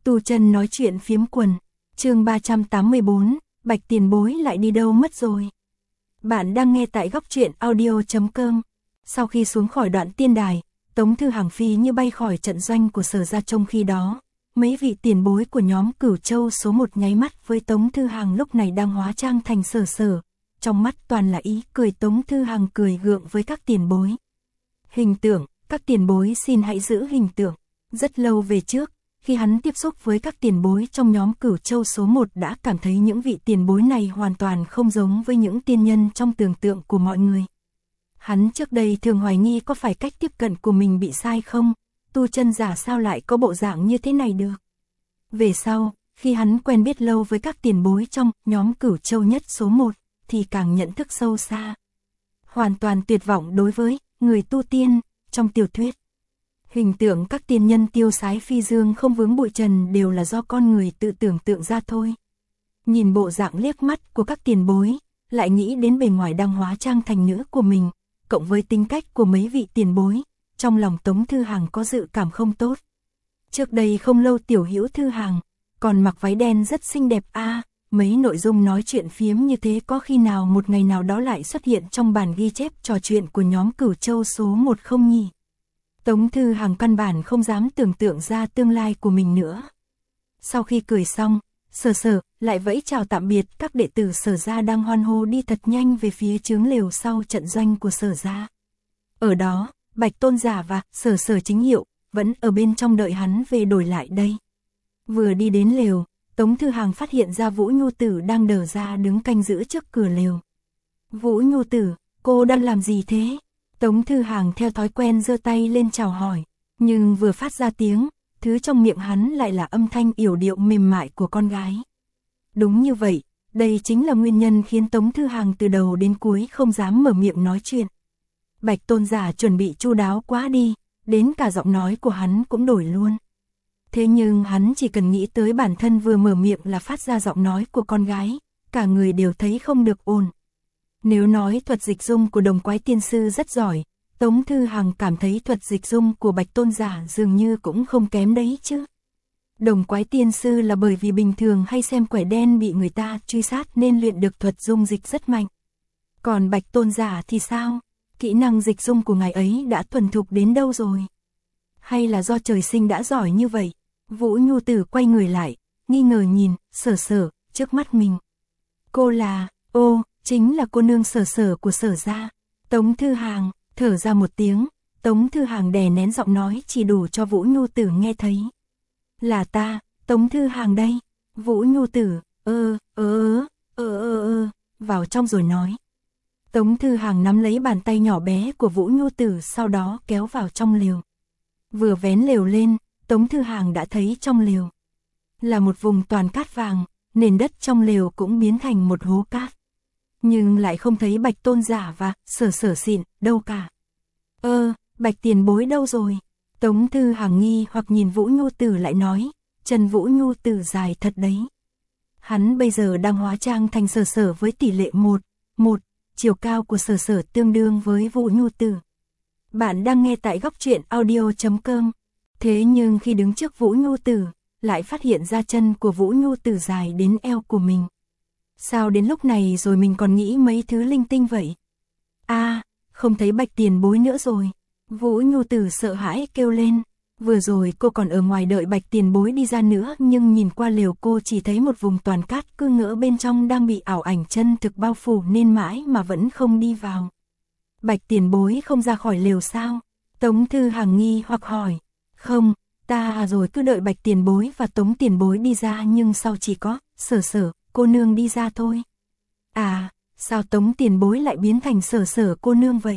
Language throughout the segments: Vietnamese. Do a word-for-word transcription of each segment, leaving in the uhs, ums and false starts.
Tu Chân nói chuyện phiếm quần, chương ba trăm tám mươi bốn, Bạch tiền bối lại đi đâu mất rồi. Bạn đang nghe tại góc truyện audio chấm com. Sau khi xuống khỏi đoạn tiên đài, Tống Thư Hàng phi như bay khỏi trận doanh của Sở gia. Trong khi đó, mấy vị tiền bối của nhóm Cửu Châu số một nháy mắt với Tống Thư Hàng lúc này đang hóa trang thành Sở Sở, trong mắt toàn là ý cười. Tống Thư Hàng cười gượng với các tiền bối. Hình tượng, các tiền bối xin hãy giữ hình tượng. Rất lâu về trước, khi hắn tiếp xúc với các tiền bối trong nhóm Cửu Châu số một đã cảm thấy những vị tiền bối này hoàn toàn không giống với những tiên nhân trong tưởng tượng của mọi người. Hắn trước đây thường hoài nghi có phải cách tiếp cận của mình bị sai không, tu chân giả sao lại có bộ dạng như thế này được. Về sau, khi hắn quen biết lâu với các tiền bối trong nhóm Cửu Châu nhất số một, thì càng nhận thức sâu xa. Hoàn toàn tuyệt vọng đối với người tu tiên trong tiểu thuyết. Hình tượng các tiên nhân tiêu sái phi dương không vướng bụi trần đều là do con người tự tưởng tượng ra thôi. Nhìn bộ dạng liếc mắt của các tiền bối, lại nghĩ đến bề ngoài đang hóa trang thành nữ của mình, cộng với tính cách của mấy vị tiền bối, trong lòng Tống Thư Hàng có dự cảm không tốt. Trước đây không lâu Tiểu Hữu Thư Hàng còn mặc váy đen rất xinh đẹp a, à, mấy nội dung nói chuyện phiếm như thế có khi nào một ngày nào đó lại xuất hiện trong bản ghi chép trò chuyện của nhóm Cửu Châu số một không nhỉ? Tống Thư Hàng căn bản không dám tưởng tượng ra tương lai của mình nữa. Sau khi cười xong, Sở Sở lại vẫy chào tạm biệt các đệ tử Sở gia đang hoan hô đi thật nhanh về phía chướng lều sau trận doanh của Sở gia. Ở đó, Bạch Tôn Giả và Sở Sở chính hiệu vẫn ở bên trong đợi hắn về đổi lại đây. Vừa đi đến lều, Tống Thư Hàng phát hiện ra Vũ Nhu Tử đang đờ ra đứng canh giữ trước cửa lều. Vũ Nhu Tử, cô đang làm gì thế? Tống Thư Hàng theo thói quen giơ tay lên chào hỏi, nhưng vừa phát ra tiếng, thứ trong miệng hắn lại là âm thanh yểu điệu mềm mại của con gái. Đúng như vậy, đây chính là nguyên nhân khiến Tống Thư Hàng từ đầu đến cuối không dám mở miệng nói chuyện. Bạch Tôn Giả chuẩn bị chu đáo quá đi, đến cả giọng nói của hắn cũng đổi luôn. Thế nhưng hắn chỉ cần nghĩ tới bản thân vừa mở miệng là phát ra giọng nói của con gái, cả người đều thấy không được ổn. Nếu nói thuật dịch dung của Đồng Quái Tiên Sư rất giỏi, Tống Thư Hàng cảm thấy thuật dịch dung của Bạch Tôn Giả dường như cũng không kém đấy chứ. Đồng Quái Tiên Sư là bởi vì bình thường hay xem quẻ đen bị người ta truy sát nên luyện được thuật dung dịch rất mạnh. Còn Bạch Tôn Giả thì sao? Kỹ năng dịch dung của ngài ấy đã thuần thục đến đâu rồi? Hay là do trời sinh đã giỏi như vậy? Vũ Nhu Tử quay người lại, nghi ngờ nhìn Sở Sở trước mắt mình. Cô là, ô, chính là cô nương Sở Sở của Sở gia. Tống Thư Hàng thở ra một tiếng, Tống Thư Hàng đè nén giọng nói chỉ đủ cho Vũ Nhu Tử nghe thấy. Là ta, Tống Thư Hàng đây. Vũ Nhu Tử, ơ, ơ, ơ, ơ, ơ, ơ, vào trong rồi nói. Tống Thư Hàng nắm lấy bàn tay nhỏ bé của Vũ Nhu Tử sau đó kéo vào trong lều. Vừa vén lều lên, Tống Thư Hàng đã thấy trong lều là một vùng toàn cát vàng, nền đất trong lều cũng biến thành một hố cát. Nhưng lại không thấy Bạch Tôn Giả và Sở Sở xịn đâu cả. Ơ, Bạch tiền bối đâu rồi? Tống Thư Hàng nghi hoặc nhìn Vũ Nhu Tử lại nói, chân Vũ Nhu Tử dài thật đấy. Hắn bây giờ đang hóa trang thành Sở Sở với tỷ lệ một, một, chiều cao của Sở Sở tương đương với Vũ Nhu Tử. Bạn đang nghe tại góc truyện audio chấm com. Thế nhưng khi đứng trước Vũ Nhu Tử, lại phát hiện ra chân của Vũ Nhu Tử dài đến eo của mình. Sao đến lúc này rồi mình còn nghĩ mấy thứ linh tinh vậy? A, à, không thấy Bạch tiền bối nữa rồi. Vũ Nhu Tử sợ hãi kêu lên. Vừa rồi cô còn ở ngoài đợi Bạch tiền bối đi ra nữa, nhưng nhìn qua lều cô chỉ thấy một vùng toàn cát, cứ ngỡ bên trong đang bị ảo ảnh chân thực bao phủ nên mãi mà vẫn không đi vào. Bạch tiền bối không ra khỏi lều sao? Tống Thư Hàng nghi hoặc hỏi. Không, ta rồi cứ đợi Bạch tiền bối và Tống tiền bối đi ra, nhưng sau chỉ có Sở Sở cô nương đi ra thôi. À, sao Tống tiền bối lại biến thành Sở Sở cô nương vậy?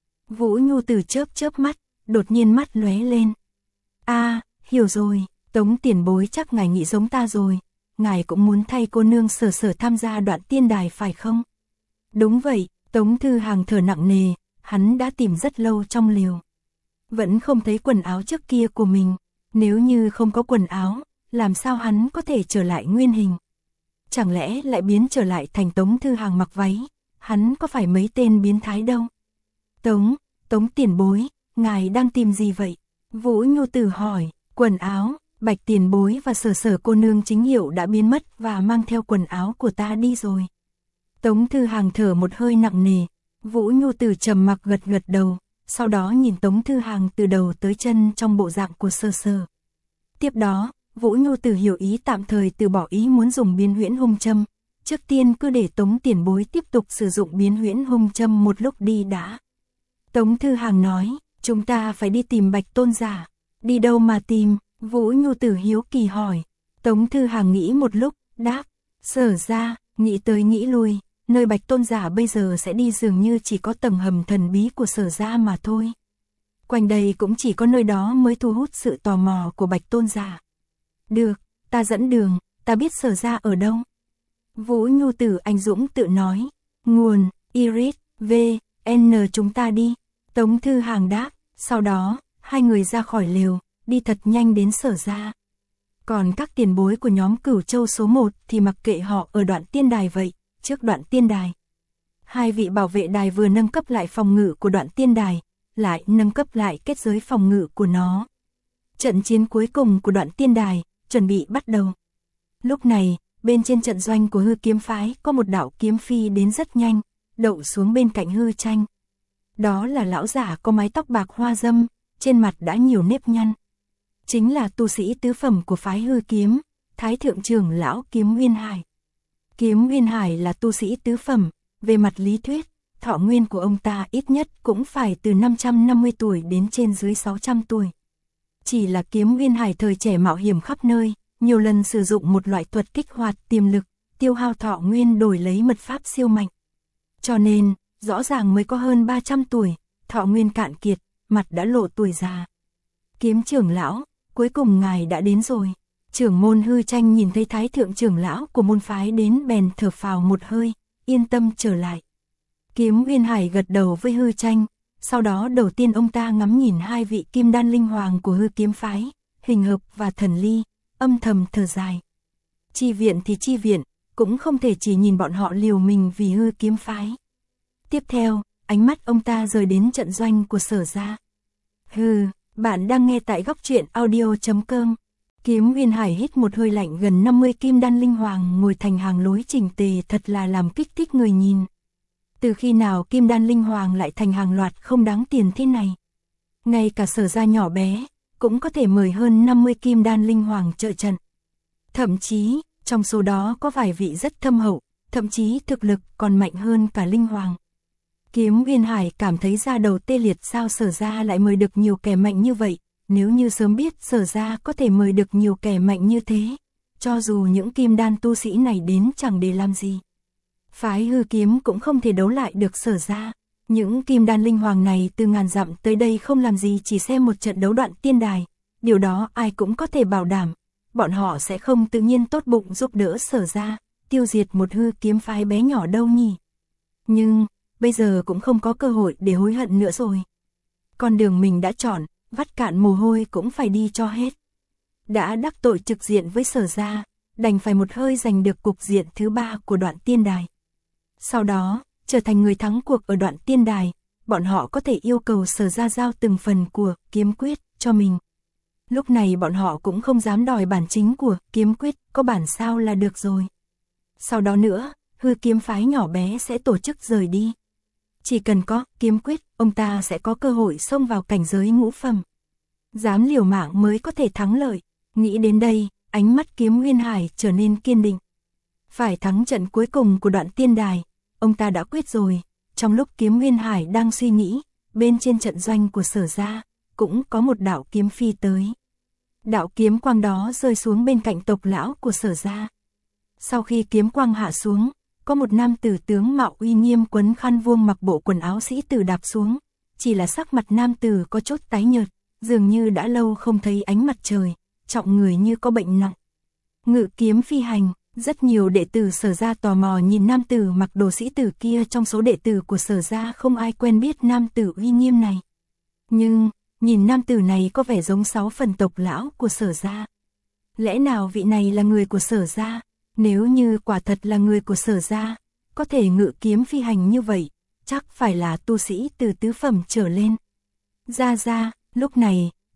Vũ Nhu Tử chớp chớp mắt, đột nhiên mắt lóe lên. A, à, hiểu rồi, Tống tiền bối chắc ngài nghĩ giống ta rồi, ngài cũng muốn thay cô nương Sở Sở tham gia đoạn tiên đài phải không? Đúng vậy, Tống Thư Hàng thở nặng nề, hắn đã tìm rất lâu trong lều. Vẫn không thấy quần áo trước kia của mình, nếu như không có quần áo, làm sao hắn có thể trở lại nguyên hình? Chẳng lẽ lại biến trở lại thành Tống Thư Hàng mặc váy, hắn có phải mấy tên biến thái đâu. Tống, Tống tiền bối, ngài đang tìm gì vậy? Vũ Nhu Tử hỏi, quần áo, Bạch tiền bối và Sở Sở cô nương chính hiệu đã biến mất và mang theo quần áo của ta đi rồi. Tống Thư Hàng thở một hơi nặng nề, Vũ Nhu Tử trầm mặc gật gật đầu, sau đó nhìn Tống Thư Hàng từ đầu tới chân trong bộ dạng của Sở Sở. Tiếp đó, Vũ Nhu Tử hiểu ý tạm thời từ bỏ ý muốn dùng biến huyễn hung châm, trước tiên cứ để Tống tiền bối tiếp tục sử dụng biến huyễn hung châm một lúc đi đã. Tống Thư Hàng nói, chúng ta phải đi tìm Bạch tôn giả. Đi đâu mà tìm? Vũ Nhu Tử hiếu kỳ hỏi. Tống Thư Hàng nghĩ một lúc, đáp, Sở ra, nghĩ tới nghĩ lui, nơi Bạch tôn giả bây giờ sẽ đi dường như chỉ có tầng hầm thần bí của Sở ra mà thôi. Quanh đây cũng chỉ có nơi đó mới thu hút sự tò mò của Bạch tôn giả. Được, ta dẫn đường, ta biết Sở ra ở đâu. Vũ Nhu Tử anh dũng tự nói, nguồn, Iris, V, N chúng ta đi. Tống Thư Hàng đáp, sau đó, hai người ra khỏi lều, đi thật nhanh đến Sở ra. Còn các tiền bối của nhóm Cửu Châu số một thì mặc kệ họ ở đoạn tiên đài vậy, trước đoạn tiên đài. Hai vị bảo vệ đài vừa nâng cấp lại phòng ngự của đoạn tiên đài, lại nâng cấp lại kết giới phòng ngự của nó. Trận chiến cuối cùng của đoạn tiên đài, chuẩn bị bắt đầu. Lúc này, bên trên trận doanh của Hư Kiếm phái có một đạo kiếm phi đến rất nhanh, đậu xuống bên cạnh Hư Tranh. Đó là lão giả có mái tóc bạc hoa dâm, trên mặt đã nhiều nếp nhăn. Chính là tu sĩ tứ phẩm của phái Hư Kiếm, Thái thượng trưởng lão Kiếm Nguyên Hải. Kiếm Nguyên Hải là tu sĩ tứ phẩm, về mặt lý thuyết, thọ nguyên của ông ta ít nhất cũng phải từ năm trăm năm mươi tuổi đến trên dưới sáu trăm tuổi. Chỉ là Kiếm Nguyên Hải thời trẻ mạo hiểm khắp nơi, nhiều lần sử dụng một loại thuật kích hoạt tiềm lực, tiêu hao thọ nguyên đổi lấy mật pháp siêu mạnh. Cho nên, rõ ràng mới có hơn ba trăm tuổi, thọ nguyên cạn kiệt, mặt đã lộ tuổi già. Kiếm trưởng lão, cuối cùng ngài đã đến rồi. Trưởng môn Hư Tranh nhìn thấy thái thượng trưởng lão của môn phái đến bèn thở phào một hơi, yên tâm trở lại. Kiếm Nguyên Hải gật đầu với Hư Tranh, sau đó đầu tiên ông ta ngắm nhìn hai vị kim đan linh hoàng của Hư Kiếm phái, Hình Hợp và Thần Ly, âm thầm thở dài. Chi viện thì chi viện, cũng không thể chỉ nhìn bọn họ liều mình vì Hư Kiếm phái. Tiếp theo, ánh mắt ông ta rời đến trận doanh của Sở ra. Hừ, bạn đang nghe tại góc truyện audio chấm com. Kiếm Nguyên Hải hít một hơi lạnh, gần năm mươi kim đan linh hoàng ngồi thành hàng lối chỉnh tề thật là làm kích thích người nhìn. Từ khi nào kim đan linh hoàng lại thành hàng loạt không đáng tiền thế này? Ngay cả Sở ra nhỏ bé, cũng có thể mời hơn năm mươi kim đan linh hoàng trợ trận. Thậm chí, trong số đó có vài vị rất thâm hậu, thậm chí thực lực còn mạnh hơn cả linh hoàng. Kiếm Nguyên Hải cảm thấy da đầu tê liệt, sao Sở ra lại mời được nhiều kẻ mạnh như vậy, nếu như sớm biết Sở ra có thể mời được nhiều kẻ mạnh như thế, cho dù những kim đan tu sĩ này đến chẳng để làm gì. Phái Hư Kiếm cũng không thể đấu lại được Sở ra, những kim đan linh hoàng này từ ngàn dặm tới đây không làm gì chỉ xem một trận đấu đoạn tiên đài, điều đó ai cũng có thể bảo đảm, bọn họ sẽ không tự nhiên tốt bụng giúp đỡ Sở ra, tiêu diệt một Hư Kiếm phái bé nhỏ đâu nhỉ. Nhưng, bây giờ cũng không có cơ hội để hối hận nữa rồi. Con đường mình đã chọn, vắt cạn mồ hôi cũng phải đi cho hết. Đã đắc tội trực diện với Sở ra, đành phải một hơi giành được cục diện thứ ba của đoạn tiên đài. Sau đó, trở thành người thắng cuộc ở đoạn tiên đài, bọn họ có thể yêu cầu Sở ra giao từng phần của kiếm quyết cho mình. Lúc này bọn họ cũng không dám đòi bản chính của kiếm quyết, có bản sao là được rồi. Sau đó nữa, Hư Kiếm phái nhỏ bé sẽ tổ chức rời đi. Chỉ cần có kiếm quyết, ông ta sẽ có cơ hội xông vào cảnh giới ngũ phẩm. Dám liều mạng mới có thể thắng lợi. Nghĩ đến đây, ánh mắt Kiếm Nguyên Hải trở nên kiên định. Phải thắng trận cuối cùng của đoạn tiên đài, ông ta đã quyết rồi. Trong lúc Kiếm Nguyên Hải đang suy nghĩ, bên trên trận doanh của Sở ra, cũng có một đạo kiếm phi tới. Đạo kiếm quang đó rơi xuống bên cạnh tộc lão của Sở ra. Sau khi kiếm quang hạ xuống, có một nam tử tướng mạo uy nghiêm quấn khăn vuông mặc bộ quần áo sĩ tử đạp xuống, chỉ là sắc mặt nam tử có chút tái nhợt, dường như đã lâu không thấy ánh mặt trời, trọng người như có bệnh nặng. Ngự kiếm phi hành, rất nhiều đệ tử Sở ra tò mò nhìn nam tử mặc đồ sĩ tử kia, trong số đệ tử của Sở ra không ai quen biết nam tử uy nghiêm này. Nhưng, nhìn nam tử này có vẻ giống sáu phần tộc lão của Sở ra. Lẽ nào vị này là người của Sở ra? Nếu như quả thật là người của Sở ra, có thể ngự kiếm phi hành như vậy, chắc phải là tu sĩ từ tứ phẩm trở lên. Ra ra, lúc này,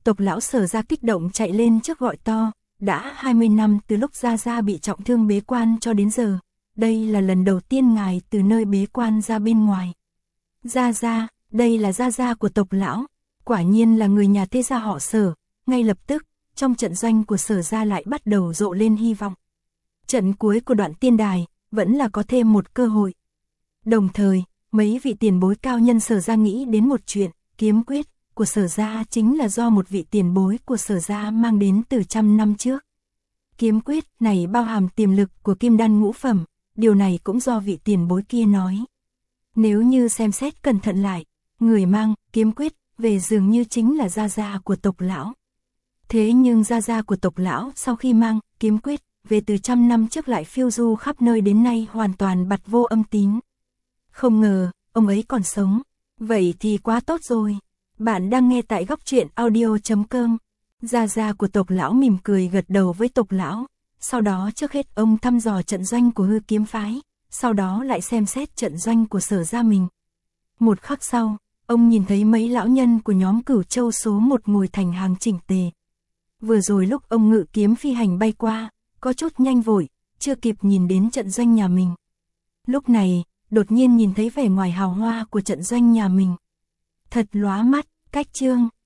Tộc lão Sở Gia kích động chạy lên trước gọi to, đã hai mươi năm từ lúc Gia Gia bị trọng thương bế quan cho đến giờ, đây là lần đầu tiên ngài từ nơi bế quan ra bên ngoài. Gia Gia, đây là Gia Gia của tộc lão, quả nhiên là người nhà thế gia họ Sở, ngay lập tức, trong trận doanh của Sở Gia lại bắt đầu rộ lên hy vọng. Trận cuối của đoạn tiên đài, vẫn là có thêm một cơ hội. Đồng thời, mấy vị tiền bối cao nhân Sở Gia nghĩ đến một chuyện, kiếm quyết của Sở Gia chính là do một vị tiền bối của Sở Gia mang đến từ trăm năm trước. Kiếm quyết này bao hàm tiềm lực của kim đan ngũ phẩm, điều này cũng do vị tiền bối kia nói. Nếu như xem xét cẩn thận lại, người mang kiếm quyết về dường như chính là Gia Gia của tộc lão. Thế nhưng Gia Gia của tộc lão sau khi mang kiếm quyết về từ trăm năm trước lại phiêu du khắp nơi đến nay hoàn toàn bặt vô âm tín. Không ngờ, ông ấy còn sống. Vậy thì quá tốt rồi. Bạn đang nghe tại góc truyện audio chấm com. Gia Gia của tộc lão mỉm cười gật đầu với tộc lão. Sau đó trước hết ông thăm dò trận doanh của Hư Kiếm Phái. Sau đó lại xem xét trận doanh của Sở Gia mình. Một khắc sau, ông nhìn thấy mấy lão nhân của nhóm Cửu Châu số một ngồi thành hàng chỉnh tề. Vừa rồi lúc ông ngự kiếm phi hành bay qua, có chút nhanh vội, chưa kịp nhìn đến trận doanh nhà mình. Lúc này, đột nhiên nhìn thấy vẻ ngoài hào hoa của trận doanh nhà mình. Thật lóa mắt, cách chương,